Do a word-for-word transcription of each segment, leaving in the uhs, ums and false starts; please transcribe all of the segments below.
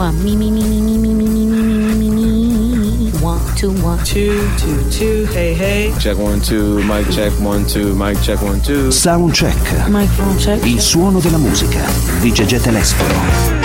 one. Me, me, me, me, me, me, me, me, me, me, me. One, two, one. Two, two, two. Hey, hey. Check one, two. Mic check one, two. Mic check one, two. Sound check. Microphone check. Il suono della musica di Gegè Telesforo.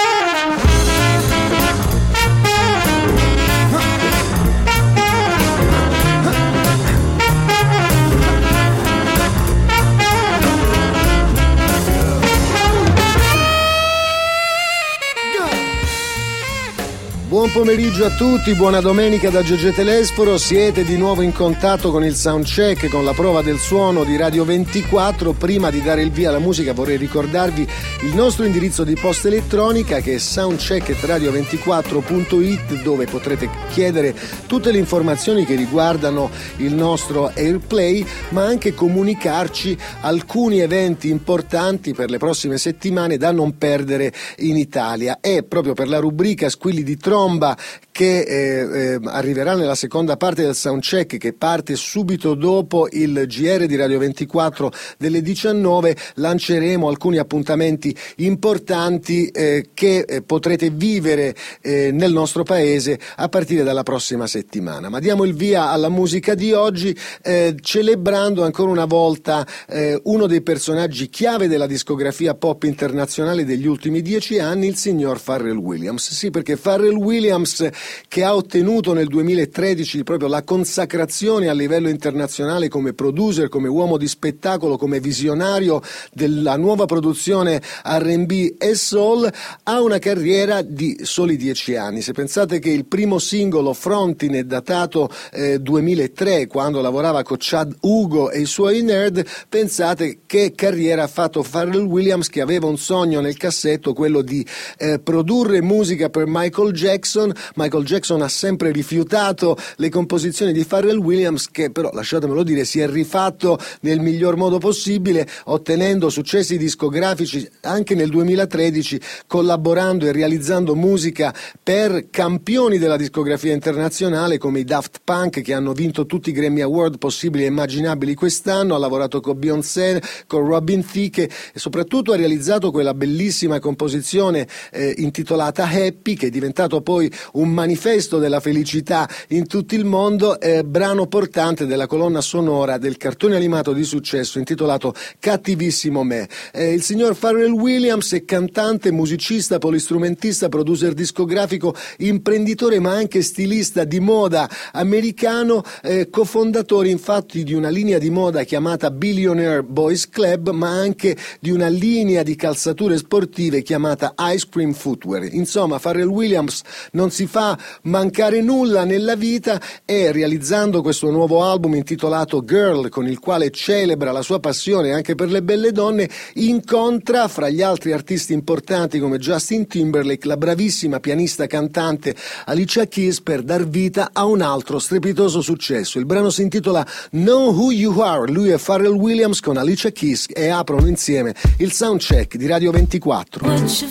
Buon pomeriggio a tutti, buona domenica da Gegè Telesforo. Siete di nuovo in contatto con il soundcheck, con la prova del suono di Radio ventiquattro. Prima di dare il via alla musica vorrei ricordarvi il nostro indirizzo di posta elettronica, che è soundcheck chiocciola radio ventiquattro punto it, dove potrete chiedere tutte le informazioni che riguardano il nostro Airplay, ma anche comunicarci alcuni eventi importanti per le prossime settimane da non perdere in Italia. E proprio per la rubrica Squilli di Tromba, che eh, eh, arriverà nella seconda parte del soundcheck, che parte subito dopo il G R di Radio ventiquattro delle diciannove, lanceremo alcuni appuntamenti importanti eh, che eh, potrete vivere eh, nel nostro paese a partire dalla prossima settimana. Ma diamo il via alla musica di oggi, eh, celebrando ancora una volta eh, uno dei personaggi chiave della discografia pop internazionale degli ultimi dieci anni, il signor Pharrell Williams. Sì, perché Pharrell Williams, che ha ottenuto nel duemilatredici proprio la consacrazione a livello internazionale come producer, come uomo di spettacolo, come visionario della nuova produzione R and B e soul, ha una carriera di soli dieci anni. Se pensate che il primo singolo, Frontin, è datato eh, duemilatré, quando lavorava con Chad Hugo e i suoi Nerd, pensate che carriera ha fatto Pharrell Williams, che aveva un sogno nel cassetto, quello di eh, produrre musica per Michael Jackson. Michael Jackson ha sempre rifiutato le composizioni di Pharrell Williams, che però, lasciatemelo dire, si è rifatto nel miglior modo possibile, ottenendo successi discografici anche nel duemilatredici, collaborando e realizzando musica per campioni della discografia internazionale come i Daft Punk, che hanno vinto tutti i Grammy Award possibili e immaginabili quest'anno. Ha lavorato con Beyoncé, con Robin Thicke, e soprattutto ha realizzato quella bellissima composizione eh, intitolata Happy, che è diventato poi un manifesto della felicità in tutto il mondo, eh, brano portante della colonna sonora del cartone animato di successo intitolato Cattivissimo Me. Eh, il signor Pharrell Williams è cantante, musicista, polistrumentista, producer discografico, imprenditore, ma anche stilista di moda americano, eh, cofondatore infatti di una linea di moda chiamata Billionaire Boys Club, ma anche di una linea di calzature sportive chiamata Ice Cream Footwear. Insomma, Pharrell Williams non si fa mancare nulla nella vita, e realizzando questo nuovo album intitolato Girl, con il quale celebra la sua passione anche per le belle donne, incontra fra gli altri artisti importanti come Justin Timberlake la bravissima pianista cantante Alicia Keys, per dar vita a un altro strepitoso successo. Il brano si intitola Know Who You Are. Lui è Pharrell Williams con Alicia Keys, e aprono insieme il soundcheck di Radio ventiquattro.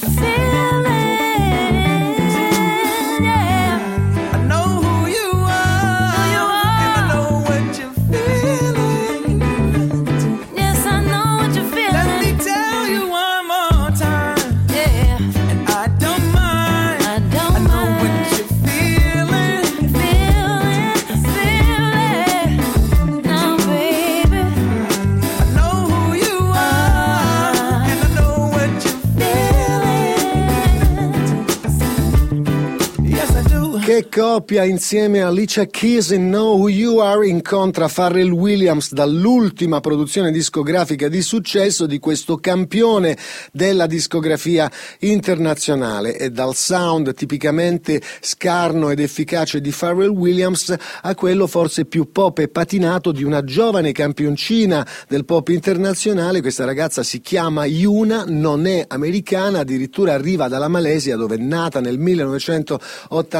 Che coppia insieme a Alicia Keys e Know Who You Are incontra Pharrell Williams dall'ultima produzione discografica di successo di questo campione della discografia internazionale, e dal sound tipicamente scarno ed efficace di Pharrell Williams a quello forse più pop e patinato di una giovane campioncina del pop internazionale. Questa ragazza si chiama Yuna, non è americana, addirittura arriva dalla Malesia, dove è nata nel millenovecentottantasei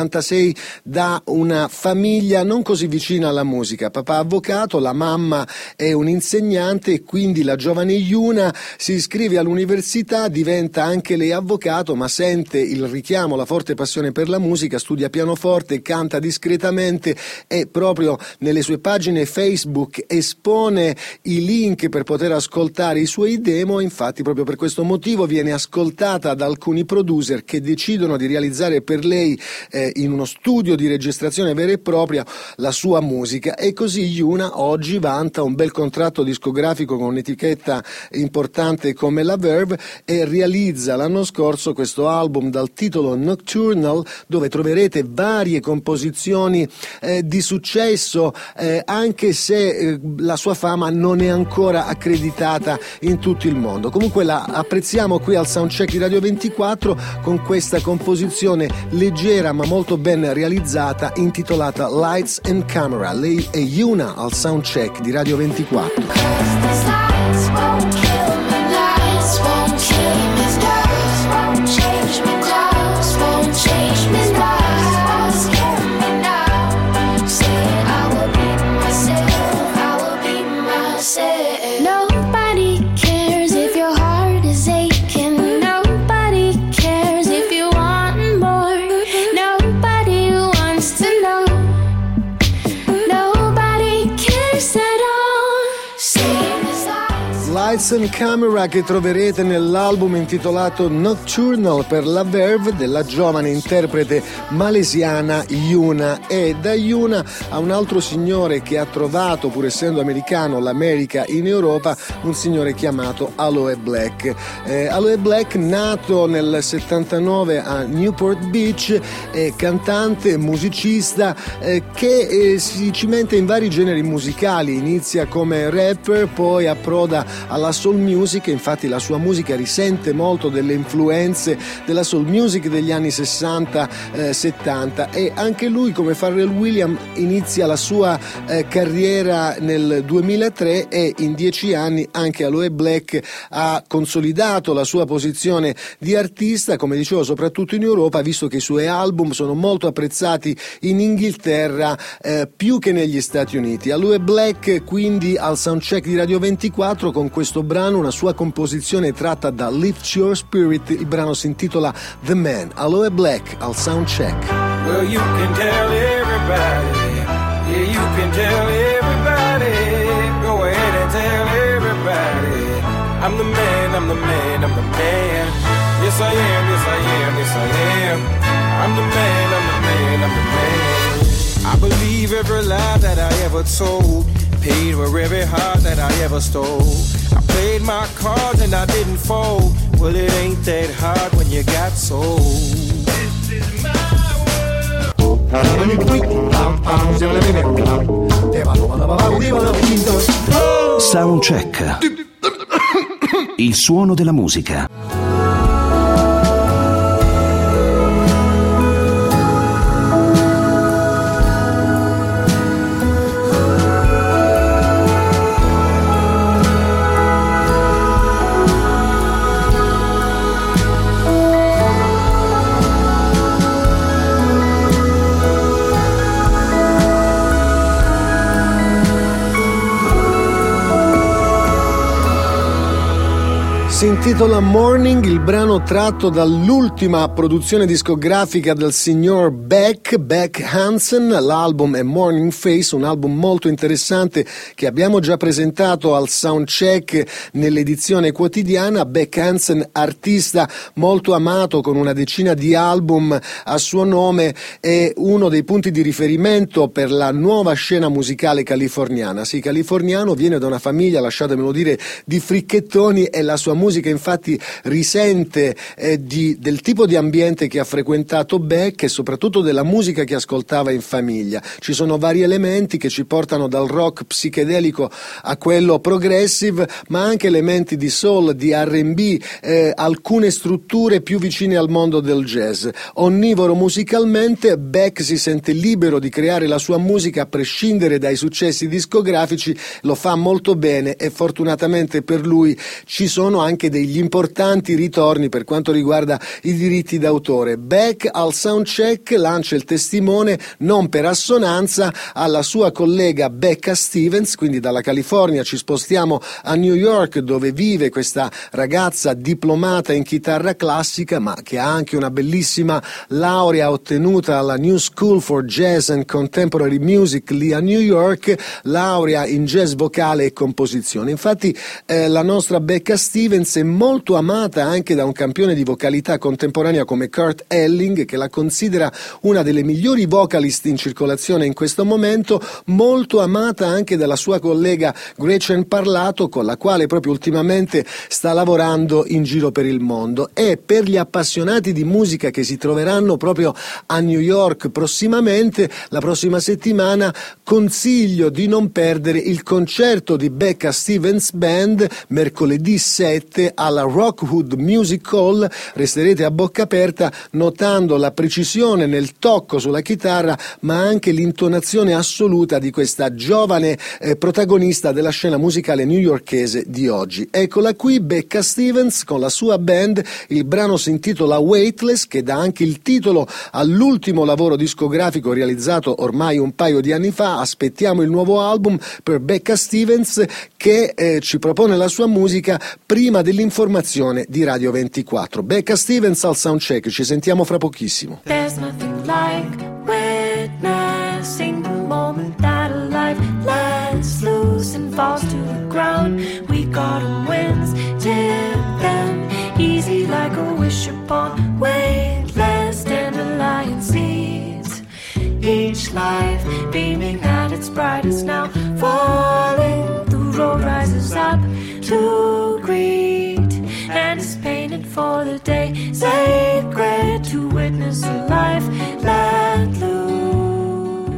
lei da una famiglia non così vicina alla musica. Papà avvocato, la mamma è un insegnante e quindi la giovane Yuna si iscrive all'università, diventa anche lei avvocato, ma sente il richiamo, la forte passione per la musica, studia pianoforte, canta discretamente e proprio nelle sue pagine Facebook espone i link per poter ascoltare i suoi demo. Infatti proprio per questo motivo viene ascoltata da alcuni producer che decidono di realizzare per lei eh, in uno studio di registrazione vera e propria la sua musica, e così Yuna oggi vanta un bel contratto discografico con un'etichetta importante come la Verve e realizza l'anno scorso questo album dal titolo Nocturnal, dove troverete varie composizioni eh, di successo, eh, anche se eh, la sua fama non è ancora accreditata in tutto il mondo. Comunque la apprezziamo qui al Soundcheck di Radio ventiquattro con questa composizione leggera ma molto ben realizzata intitolata Lights and Camera. Lei è Yuna al Soundcheck di Radio ventiquattro. Lights and Camera, che troverete nell'album intitolato Nocturnal per la Verve della giovane interprete malesiana Yuna. E da Yuna a un altro signore che ha trovato, pur essendo americano, l'America in Europa, un signore chiamato Aloe Blacc. Eh, Aloe Blacc, nato nel settantanove a Newport Beach, è cantante, musicista eh, che eh, si cimenta in vari generi musicali. Inizia come rapper, poi approda alla soul music, infatti la sua musica risente molto delle influenze della soul music degli anni sessanta settanta, e anche lui, come Pharrell Williams, inizia la sua eh, carriera nel duemilatré, e in dieci anni anche Aloe Blacc ha consolidato la sua posizione di artista, come dicevo, soprattutto in Europa, visto che i suoi album sono molto apprezzati in Inghilterra eh, più che negli Stati Uniti. Aloe Blacc quindi al Soundcheck di Radio ventiquattro con questo brano, una sua composizione tratta da Lift Your Spirit. Il brano si intitola The Man. Aloe Blacc al Soundcheck. Well, you can tell everybody, yeah, you can tell everybody, go ahead and tell everybody, I'm the man, I'm the man, I'm the man, yes I am, yes I am, yes I am, I'm the man, I'm the man, I'm the man. I believe every lie that I ever told, paid for every heart that I ever stole. I played my cards and I didn't fold. Well, it ain't that hard when you got sold. This is my world. Soundcheck. Il suono della musica. Si intitola Morning, il brano tratto dall'ultima produzione discografica del signor Beck, Beck Hansen. L'album è Morning Face, un album molto interessante che abbiamo già presentato al Soundcheck nell'edizione quotidiana. Beck Hansen, artista molto amato con una decina di album a suo nome, è uno dei punti di riferimento per la nuova scena musicale californiana. Sì, californiano, viene da una famiglia, lasciatemelo dire, di fricchettoni, e la sua musica musica infatti risente eh, di, del tipo di ambiente che ha frequentato Beck e soprattutto della musica che ascoltava in famiglia. Ci sono vari elementi che ci portano dal rock psichedelico a quello progressive, ma anche elementi di soul, di R and B, eh, alcune strutture più vicine al mondo del jazz. Onnivoro musicalmente, Beck si sente libero di creare la sua musica a prescindere dai successi discografici, lo fa molto bene e fortunatamente per lui ci sono anche dei degli importanti ritorni per quanto riguarda i diritti d'autore. Beck al soundcheck lancia il testimone non per assonanza alla sua collega Becca Stevens, quindi dalla California ci spostiamo a New York, dove vive questa ragazza diplomata in chitarra classica, ma che ha anche una bellissima laurea ottenuta alla New School for Jazz and Contemporary Music lì a New York, laurea in jazz vocale e composizione. Infatti eh, la nostra Becca Stevens è molto amata anche da un campione di vocalità contemporanea come Kurt Elling, che la considera una delle migliori vocalist in circolazione in questo momento, molto amata anche dalla sua collega Gretchen Parlato, con la quale proprio ultimamente sta lavorando in giro per il mondo. E per gli appassionati di musica che si troveranno proprio a New York prossimamente, la prossima settimana, consiglio di non perdere il concerto di Becca Stevens Band mercoledì sette alla Rockwood Music Hall. Resterete a bocca aperta notando la precisione nel tocco sulla chitarra, ma anche l'intonazione assoluta di questa giovane eh, protagonista della scena musicale newyorkese di oggi. Eccola qui, Becca Stevens con la sua band. Il brano si intitola Weightless, che dà anche il titolo all'ultimo lavoro discografico realizzato ormai un paio di anni fa. Aspettiamo il nuovo album per Becca Stevens, che eh, ci propone la sua musica prima dell'informazione di Radio ventiquattro. Becca Stevens al soundcheck, ci sentiamo fra pochissimo. There's nothing like witnessing the moment that a life lets loose and falls to the ground. We got 'em wins, tip them easy like a wish upon weightless dandelion seeds. Each life beaming at its brightest now, falling, the road rises up to greet and is painted for the day, sacred to witness a life let loose.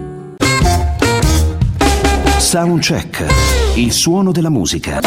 Soundcheck, il suono della musica.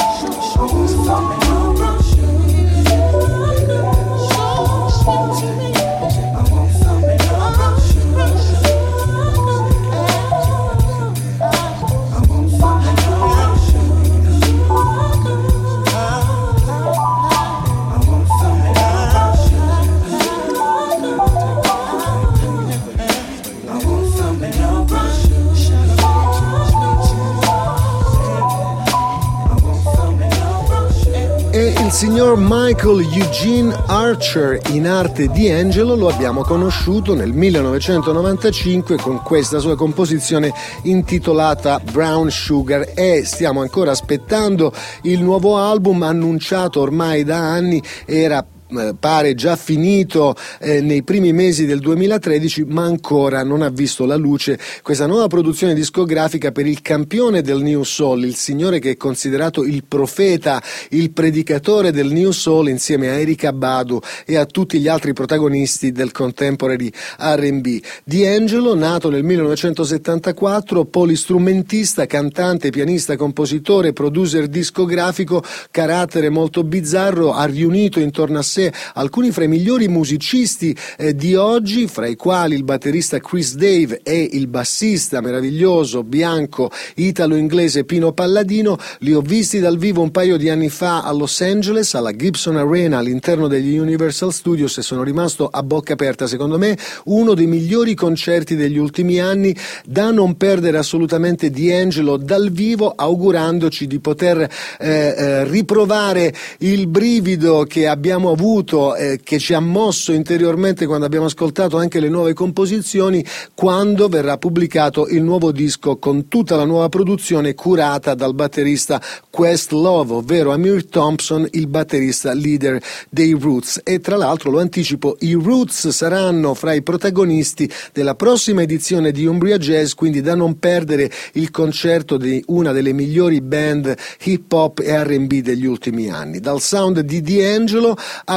Il signor Michael Eugene Archer, in arte D'Angelo, lo abbiamo conosciuto nel millenovecentonovantacinque con questa sua composizione intitolata Brown Sugar, e stiamo ancora aspettando il nuovo album annunciato ormai da anni. Era pare già finito eh, nei primi mesi del duemilatredici, ma ancora non ha visto la luce questa nuova produzione discografica per il campione del New Soul, il signore che è considerato il profeta, il predicatore del New Soul, insieme a Erykah Badu e a tutti gli altri protagonisti del contemporary R and B. D'Angelo, nato nel millenovecentosettantaquattro, polistrumentista, cantante, pianista, compositore, producer discografico, carattere molto bizzarro, ha riunito intorno a sé alcuni fra i migliori musicisti eh, di oggi, fra i quali il batterista Chris Dave e il bassista meraviglioso bianco italo-inglese Pino Palladino. Li ho visti dal vivo un paio di anni fa a Los Angeles, alla Gibson Arena all'interno degli Universal Studios, e sono rimasto a bocca aperta. Secondo me uno dei migliori concerti degli ultimi anni, da non perdere assolutamente D'Angelo dal vivo, augurandoci di poter eh, eh, riprovare il brivido che abbiamo avuto Eh, che ci ha mosso interiormente quando abbiamo ascoltato anche le nuove composizioni, quando verrà pubblicato il nuovo disco con tutta la nuova produzione curata dal batterista Questlove, ovvero Amir Thompson, il batterista leader dei Roots. E tra l'altro, lo anticipo, i Roots saranno fra i protagonisti della prossima edizione di Umbria Jazz, quindi da non perdere il concerto di una delle migliori band hip hop e R and B degli ultimi anni. Dal sound di D'Angelo a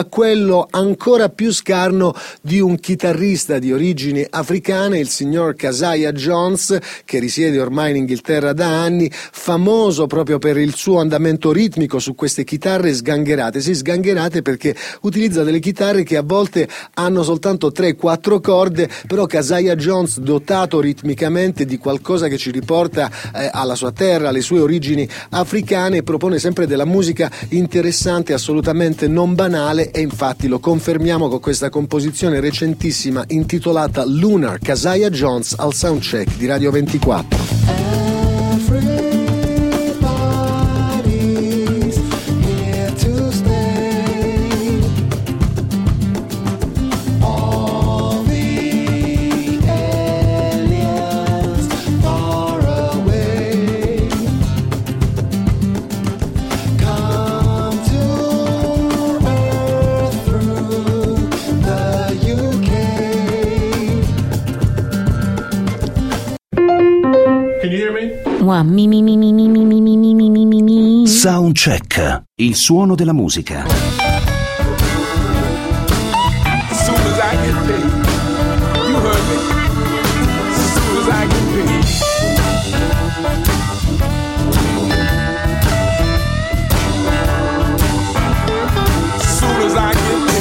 quello ancora più scarno di un chitarrista di origini africane, il signor Keziah Jones, che risiede ormai in Inghilterra da anni, famoso proprio per il suo andamento ritmico su queste chitarre sgangherate. Sì, sgangherate perché utilizza delle chitarre che a volte hanno soltanto tre quattro corde, però Keziah Jones, dotato ritmicamente di qualcosa che ci riporta eh, alla sua terra, alle sue origini africane, propone sempre della musica interessante, assolutamente non banale, e infatti lo confermiamo con questa composizione recentissima intitolata Lunar, Keziah Jones al Soundcheck di Radio ventiquattro. One, mi, mi, mi, mi, mi, mi, mi, mi, mi, mi, mi, mi. Soundcheck, il suono della musica. As soon as I get paid, you heard me. As soon as I get paid. As soon as I get paid.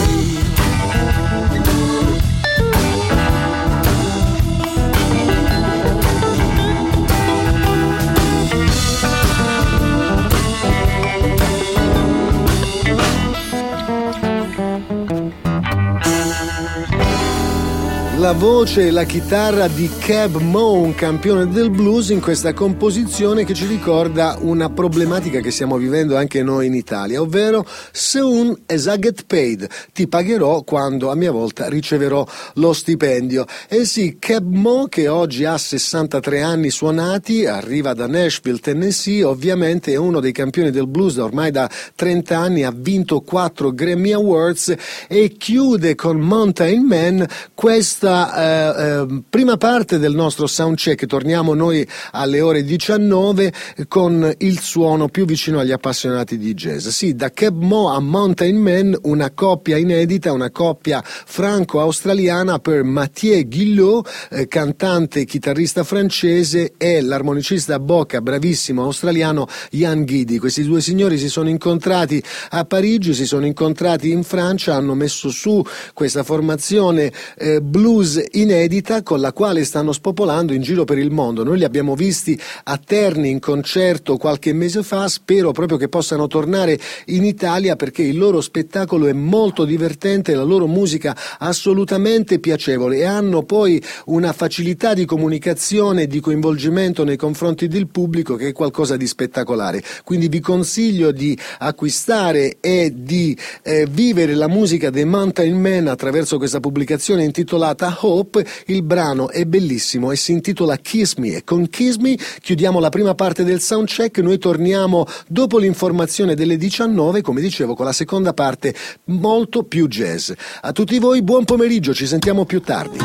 La voce e la chitarra di Keb Mo, un campione del blues, in questa composizione che ci ricorda una problematica che stiamo vivendo anche noi in Italia, ovvero soon as I get paid, ti pagherò quando a mia volta riceverò lo stipendio. E sì, Keb Mo, che oggi ha sessantatré anni suonati, arriva da Nashville, Tennessee, ovviamente è uno dei campioni del blues da ormai da trenta anni, ha vinto quattro Grammy Awards e chiude con Mountain Man questa Eh, eh, prima parte del nostro soundcheck. Torniamo noi alle ore diciannove con il suono più vicino agli appassionati di jazz. Sì, da Keb Mo a Mountain Man, una coppia inedita, una coppia franco-australiana per Mathieu Guillot, eh, cantante e chitarrista francese, e l'armonicista a bocca bravissimo australiano Ian Giddy. Questi due signori si sono incontrati a Parigi, si sono incontrati in Francia, hanno messo su questa formazione eh, blues inedita con la quale stanno spopolando in giro per il mondo. Noi li abbiamo visti a Terni in concerto qualche mese fa, spero proprio che possano tornare in Italia perché il loro spettacolo è molto divertente e la loro musica assolutamente piacevole, e hanno poi una facilità di comunicazione e di coinvolgimento nei confronti del pubblico che è qualcosa di spettacolare. Quindi vi consiglio di acquistare e di eh, vivere la musica dei Mountain Man attraverso questa pubblicazione intitolata Hope. Il brano è bellissimo e si intitola Kiss Me, e con Kiss Me chiudiamo la prima parte del soundcheck. Noi torniamo dopo l'informazione delle diciannove, come dicevo, con la seconda parte molto più jazz. A tutti voi buon pomeriggio, ci sentiamo più tardi.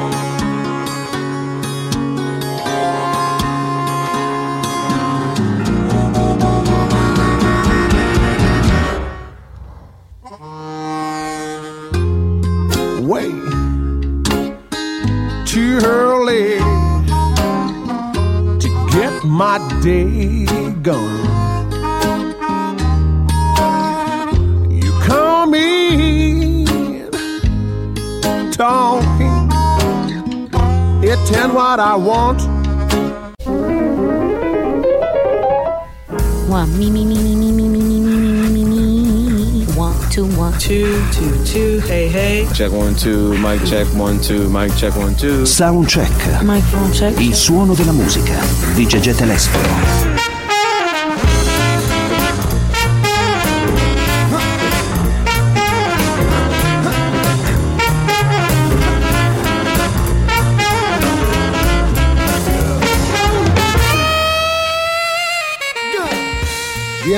Way too early to get my day going. You come in talking, attend what I want. One, me, me, me, me, me, me, me, me, me, me, me, me. One, two, one. Two, two, two, hey, hey. Check one, two, mic check one, two, mic check one, two. Soundcheck, Microphone check. il suono della musica di Gegè Telesforo.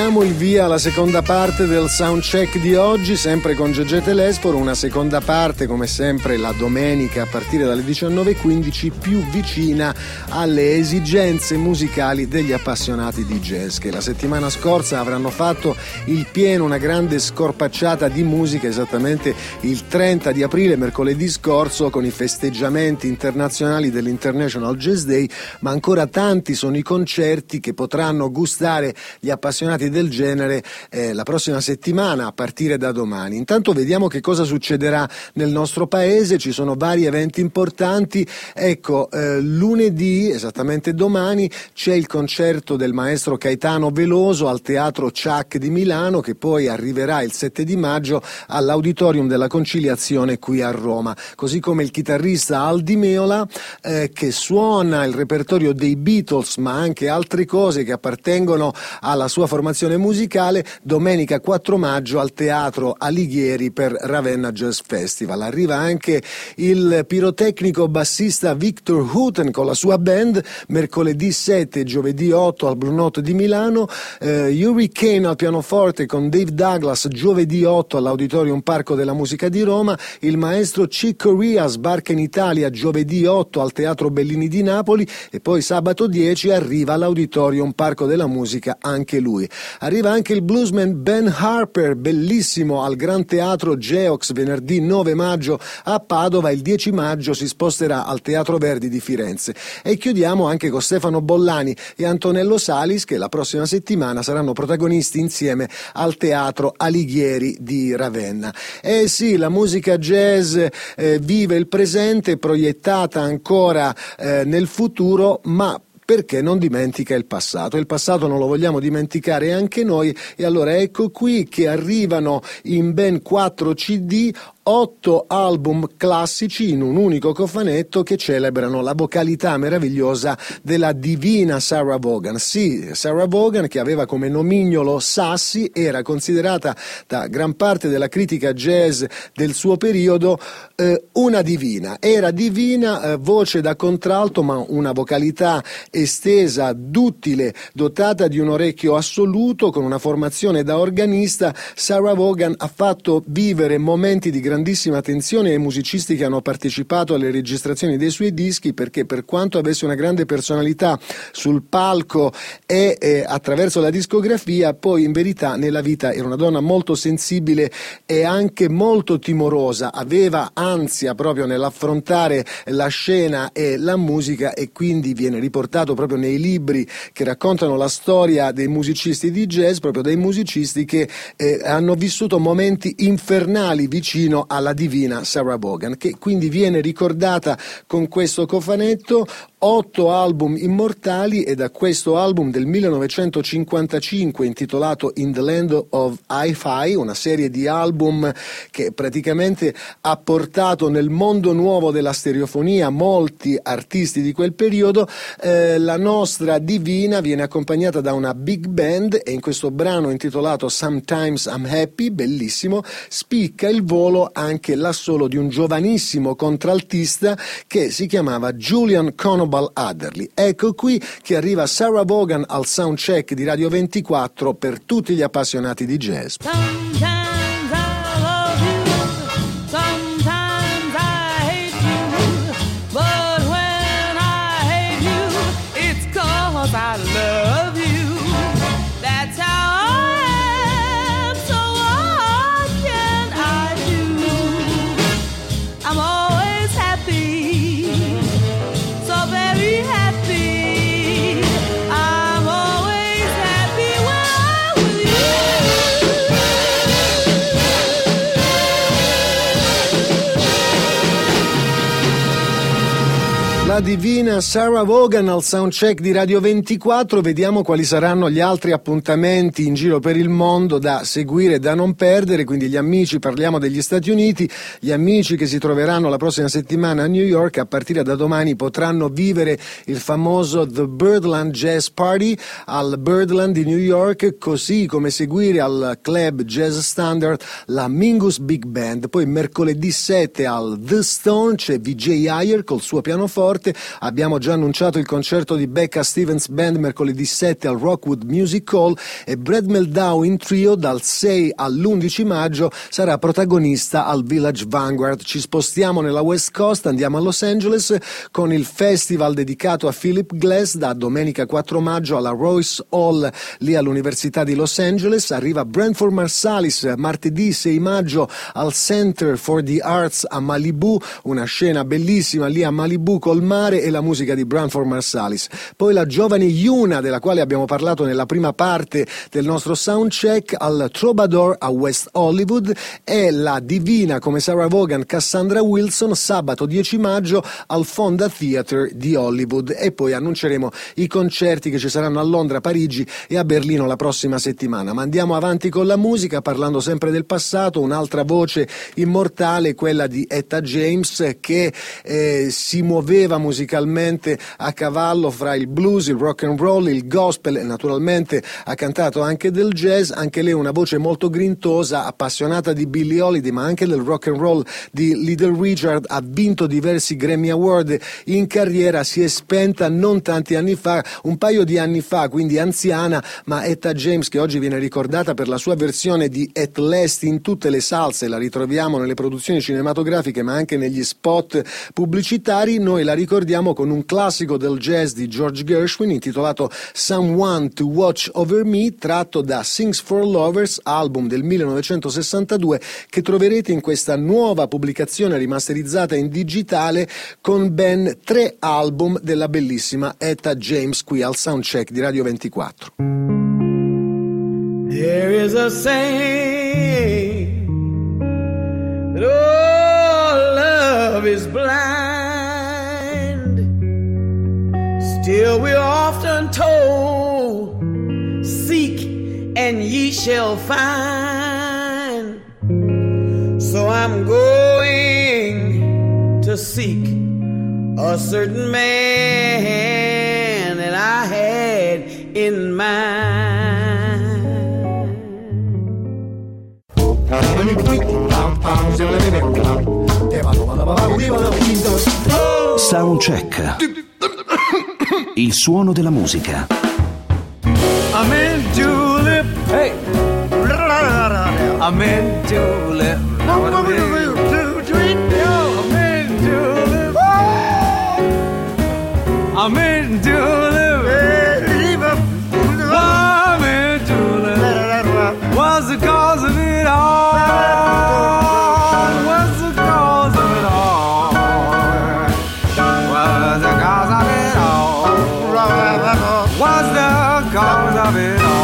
diamo il via alla seconda parte del soundcheck di oggi, sempre con Gegè Telesforo, una seconda parte come sempre la domenica a partire dalle diciannove e quindici, più vicina alle esigenze musicali degli appassionati di jazz, che la settimana scorsa avranno fatto il pieno, una grande scorpacciata di musica esattamente il trenta di aprile, mercoledì scorso, con i festeggiamenti internazionali dell'International Jazz Day, ma ancora tanti sono i concerti che potranno gustare gli appassionati del genere eh, la prossima settimana a partire da domani. Intanto vediamo che cosa succederà nel nostro paese. Ci sono vari eventi importanti. Ecco, eh, lunedì, esattamente domani, c'è il concerto del maestro Caetano Veloso al Teatro Ciak di Milano, che poi arriverà il sette di maggio all'Auditorium della Conciliazione qui a Roma, così come il chitarrista Al Di Meola eh, che suona il repertorio dei Beatles, ma anche altre cose che appartengono alla sua formazione musicale, domenica quattro maggio al Teatro Alighieri per Ravenna Jazz Festival. Arriva anche il pirotecnico bassista Victor Houghton con la sua band, mercoledì sette e giovedì otto al Blue Note di Milano, eh, Hurricane al pianoforte con Dave Douglas giovedì otto all'Auditorium Parco della Musica di Roma, il maestro Chick Corea sbarca in Italia giovedì otto al Teatro Bellini di Napoli e poi sabato dieci arriva all'Auditorium Parco della Musica anche lui. Arriva anche il bluesman Ben Harper, bellissimo, al Gran Teatro Geox venerdì nove maggio a Padova, il dieci maggio si sposterà al Teatro Verdi di Firenze. E chiudiamo anche con Stefano Bollani e Antonello Salis, che la prossima settimana saranno protagonisti insieme al Teatro Alighieri di Ravenna. Eh sì, la musica jazz eh, vive il presente, proiettata ancora eh, nel futuro, ma perché non dimentica il passato. Il passato non lo vogliamo dimenticare anche noi, e allora ecco qui che arrivano in ben quattro C D otto album classici in un unico cofanetto che celebrano la vocalità meravigliosa della divina Sarah Vaughan. Sì, Sarah Vaughan, che aveva come nomignolo Sassy, era considerata da gran parte della critica jazz del suo periodo eh, una divina. Era divina, eh, voce da contralto, ma una vocalità estesa, duttile, dotata di un orecchio assoluto, con una formazione da organista. Sarah Vaughan ha fatto vivere momenti di grandissima attenzione ai musicisti che hanno partecipato alle registrazioni dei suoi dischi, perché per quanto avesse una grande personalità sul palco e eh, attraverso la discografia, poi in verità nella vita era una donna molto sensibile e anche molto timorosa, aveva ansia proprio nell'affrontare la scena e la musica, e quindi viene riportato proprio nei libri che raccontano la storia dei musicisti di jazz, proprio dei musicisti che eh, hanno vissuto momenti infernali vicino alla divina Sarah Vaughan, che quindi viene ricordata con questo cofanetto. Otto album immortali, e da questo album del millenovecentocinquantacinque intitolato In the Land of Hi-Fi, una serie di album che praticamente ha portato nel mondo nuovo della stereofonia molti artisti di quel periodo, eh, la nostra divina viene accompagnata da una big band, e in questo brano intitolato Sometimes I'm Happy, bellissimo, spicca il volo anche l'assolo di un giovanissimo contraltista che si chiamava Julian Conobal Adderley. Ecco qui che arriva Sarah Vaughan al soundcheck di Radio ventiquattro per tutti gli appassionati di jazz. Sometimes I love you, sometimes I hate you, but when I hate you, it's 'cause I love you. That's how I am, so what can I do? I'm always happy, so very happy. I'm always happy when I'm with La divina Sarah Vaughan al soundcheck di Radio ventiquattro. Vediamo quali saranno gli altri appuntamenti in giro per il mondo da seguire e da non perdere. Quindi gli amici, parliamo degli Stati Uniti, gli amici che si troveranno la prossima settimana a New York, a partire da domani potranno vivere il famoso The Birdland Jazz Party al Birdland di New York, così come seguire al Club Jazz Standard la Mingus Big Band. Poi mercoledì sette al The Stone c'è V J Ayer col suo pianoforte, sette. Abbiamo già annunciato il concerto di Becca Stevens Band mercoledì sette al Rockwood Music Hall, e Brad Meldau in trio dal sei all'undici maggio sarà protagonista al Village Vanguard. Ci spostiamo nella West Coast, andiamo a Los Angeles con il festival dedicato a Philip Glass da domenica quattro maggio alla Royce Hall lì all'Università di Los Angeles. Arriva Branford Marsalis martedì sei maggio al Center for the Arts a Malibu, una scena bellissima lì a Malibu col mare e la musica di Branford Marsalis. Poi la giovane Yuna, della quale abbiamo parlato nella prima parte del nostro soundcheck, al Troubadour a West Hollywood, e la divina come Sarah Vaughan Cassandra Wilson sabato dieci maggio al Fonda Theatre di Hollywood. E poi annunceremo i concerti che ci saranno a Londra, Parigi e a Berlino la prossima settimana. Ma andiamo avanti con la musica, parlando sempre del passato. Un'altra voce immortale, quella di Etta James, che eh, si muoveva musicalmente a cavallo fra il blues, il rock and roll, il gospel, e naturalmente ha cantato anche del jazz. Anche lei una voce molto grintosa, appassionata di Billie Holiday ma anche del rock and roll di Little Richard. Ha vinto diversi Grammy Award in carriera, si è spenta non tanti anni fa, un paio di anni fa, quindi anziana. Ma Etta James, che oggi viene ricordata per la sua versione di At Last in tutte le salse, la ritroviamo nelle produzioni cinematografiche ma anche negli spot pubblicitari, noi la ricordiamo con un classico del jazz di George Gershwin intitolato Someone to Watch Over Me, tratto da Sings for Lovers, album del millenovecentosessantadue, che troverete in questa nuova pubblicazione rimasterizzata in digitale con ben tre album della bellissima Etta James, qui al Soundcheck di Radio ventiquattro. There is a saying that all love is blind. Still we're often told, seek and ye shall find. So I'm going to seek a certain man that I had in mind. Soundcheck. Il suono della musica. I'm in julep. Hey. I'm in julep. I'm in julep. I'm in julep. I'm in julep. What's the cause of it all? What's the cause of it all? What's the cause of it all? What's the cause of it all?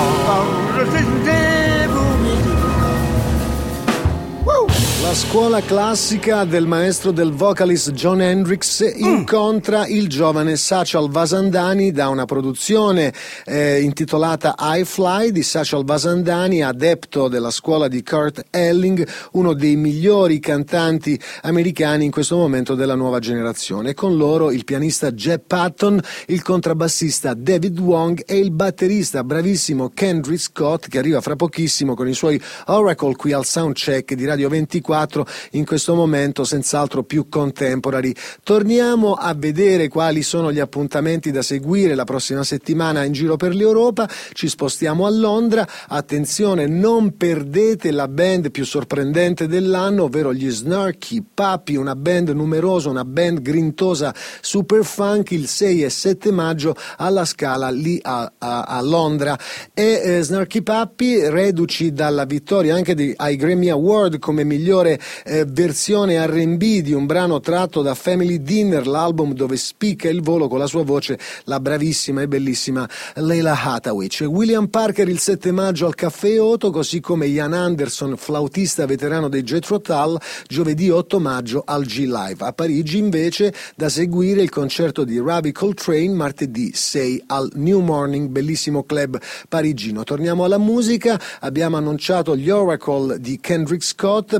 La scuola classica del maestro del vocalist Jon Hendricks incontra il giovane Sachal Vasandani da una produzione eh, intitolata I Fly di Sachal Vasandani, adepto della scuola di Kurt Elling, uno dei migliori cantanti americani in questo momento della nuova generazione. E con loro il pianista Jeb Patton, il contrabbassista David Wong e il batterista bravissimo Kendrick Scott, che arriva fra pochissimo con i suoi Oracle qui al Soundcheck di Radio ventiquattro, in questo momento senz'altro più contemporary. Torniamo a vedere quali sono gli appuntamenti da seguire la prossima settimana in giro per l'Europa. Ci spostiamo a Londra. Attenzione, non perdete la band più sorprendente dell'anno, ovvero gli Snarky Puppy, una band numerosa, una band grintosa super funk, il sei e sette maggio alla Scala lì a, a, a Londra. E eh, Snarky Puppy, reduci dalla vittoria anche di, ai Grammy Award come migliore eh, versione R and B di un brano tratto da Family Dinner, l'album dove spicca il volo con la sua voce la bravissima e bellissima Leila Hathaway. C'è William Parker il sette maggio al Caffè Oto, così come Ian Anderson, flautista veterano dei Jethro Tull, giovedì otto maggio al G-Live. A Parigi invece da seguire il concerto di Ravi Coltrane martedì sei al New Morning, bellissimo club parigino. Torniamo alla musica, abbiamo annunciato gli Oracle di Kendrick Scott, batteria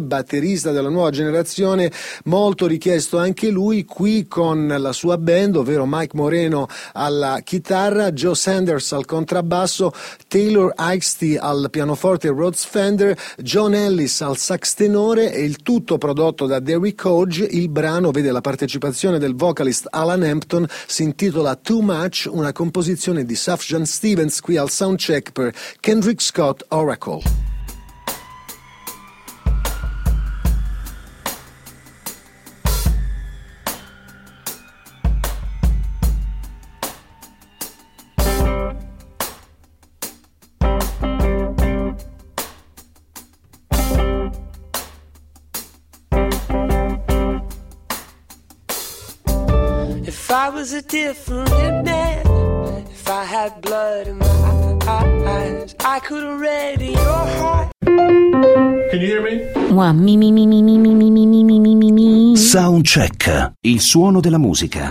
batterista della nuova generazione, molto richiesto anche lui, qui con la sua band, ovvero Mike Moreno alla chitarra, Joe Sanders al contrabbasso, Taylor Eichste al pianoforte Rhodes Fender, John Ellis al sax tenore, e il tutto prodotto da Derrick Hodge. Il brano vede la partecipazione del vocalist Alan Hampton, si intitola Too Much, una composizione di Sufjan Stevens qui al soundcheck per Kendrick Scott Oracle. If I was a different man, if I had blood in my eyes, I could have read your heart. Can you hear me? One, mi mi mi mi mi mi mi mi mi mi mi mi. Soundcheck, il suono della musica.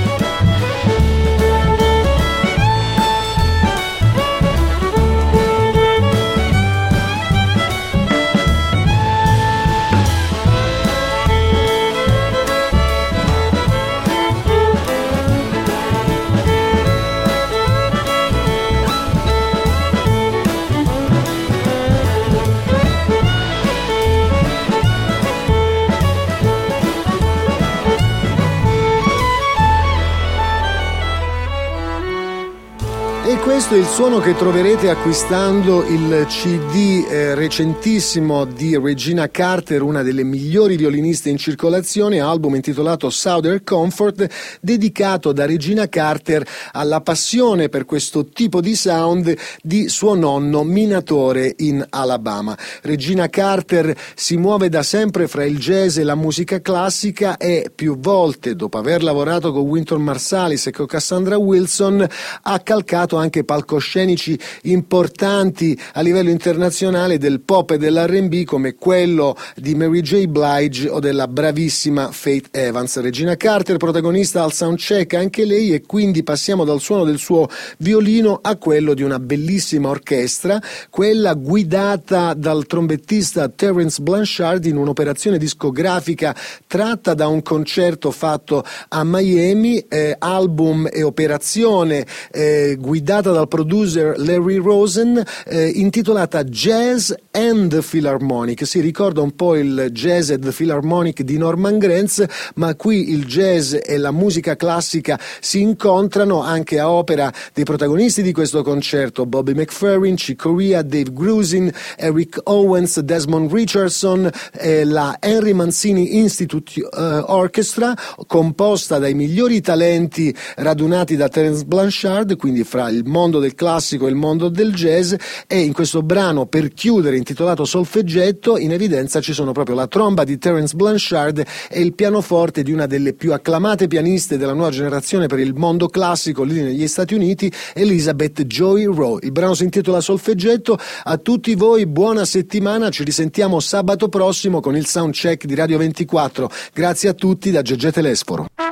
E questo è il suono che troverete acquistando il C D eh, recentissimo di Regina Carter, una delle migliori violiniste in circolazione, album intitolato Southern Comfort, dedicato da Regina Carter alla passione per questo tipo di sound di suo nonno minatore in Alabama. Regina Carter si muove da sempre fra il jazz e la musica classica e più volte, dopo aver lavorato con Wynton Marsalis e con Cassandra Wilson, ha calcato anche palcoscenici importanti a livello internazionale del pop e dell'R and B, come quello di Mary J. Blige o della bravissima Faith Evans. Regina Carter, protagonista al soundcheck anche lei, e quindi passiamo dal suono del suo violino a quello di una bellissima orchestra, quella guidata dal trombettista Terence Blanchard in un'operazione discografica tratta da un concerto fatto a Miami, eh, album e operazione eh, guidata dal producer Larry Rosen, eh, intitolata Jazz and the Philharmonic. Si ricorda un po' il Jazz and the Philharmonic di Norman Granz, ma qui il jazz e la musica classica si incontrano anche a opera dei protagonisti di questo concerto: Bobby McFerrin, Chick Corea, Dave Grusin, Eric Owens, Desmond Richardson, eh, la Henry Mancini Institute uh, Orchestra, composta dai migliori talenti radunati da Terence Blanchard, quindi fra il mondo del classico e il mondo del jazz. E in questo brano, per chiudere, intitolato Solfeggetto, in evidenza ci sono proprio la tromba di Terence Blanchard e il pianoforte di una delle più acclamate pianiste della nuova generazione per il mondo classico lì negli Stati Uniti, Elizabeth Joy Rowe. Il brano si intitola Solfeggetto. A tutti voi buona settimana, ci risentiamo sabato prossimo con il soundcheck di Radio ventiquattro. Grazie a tutti da Gegè Telesforo.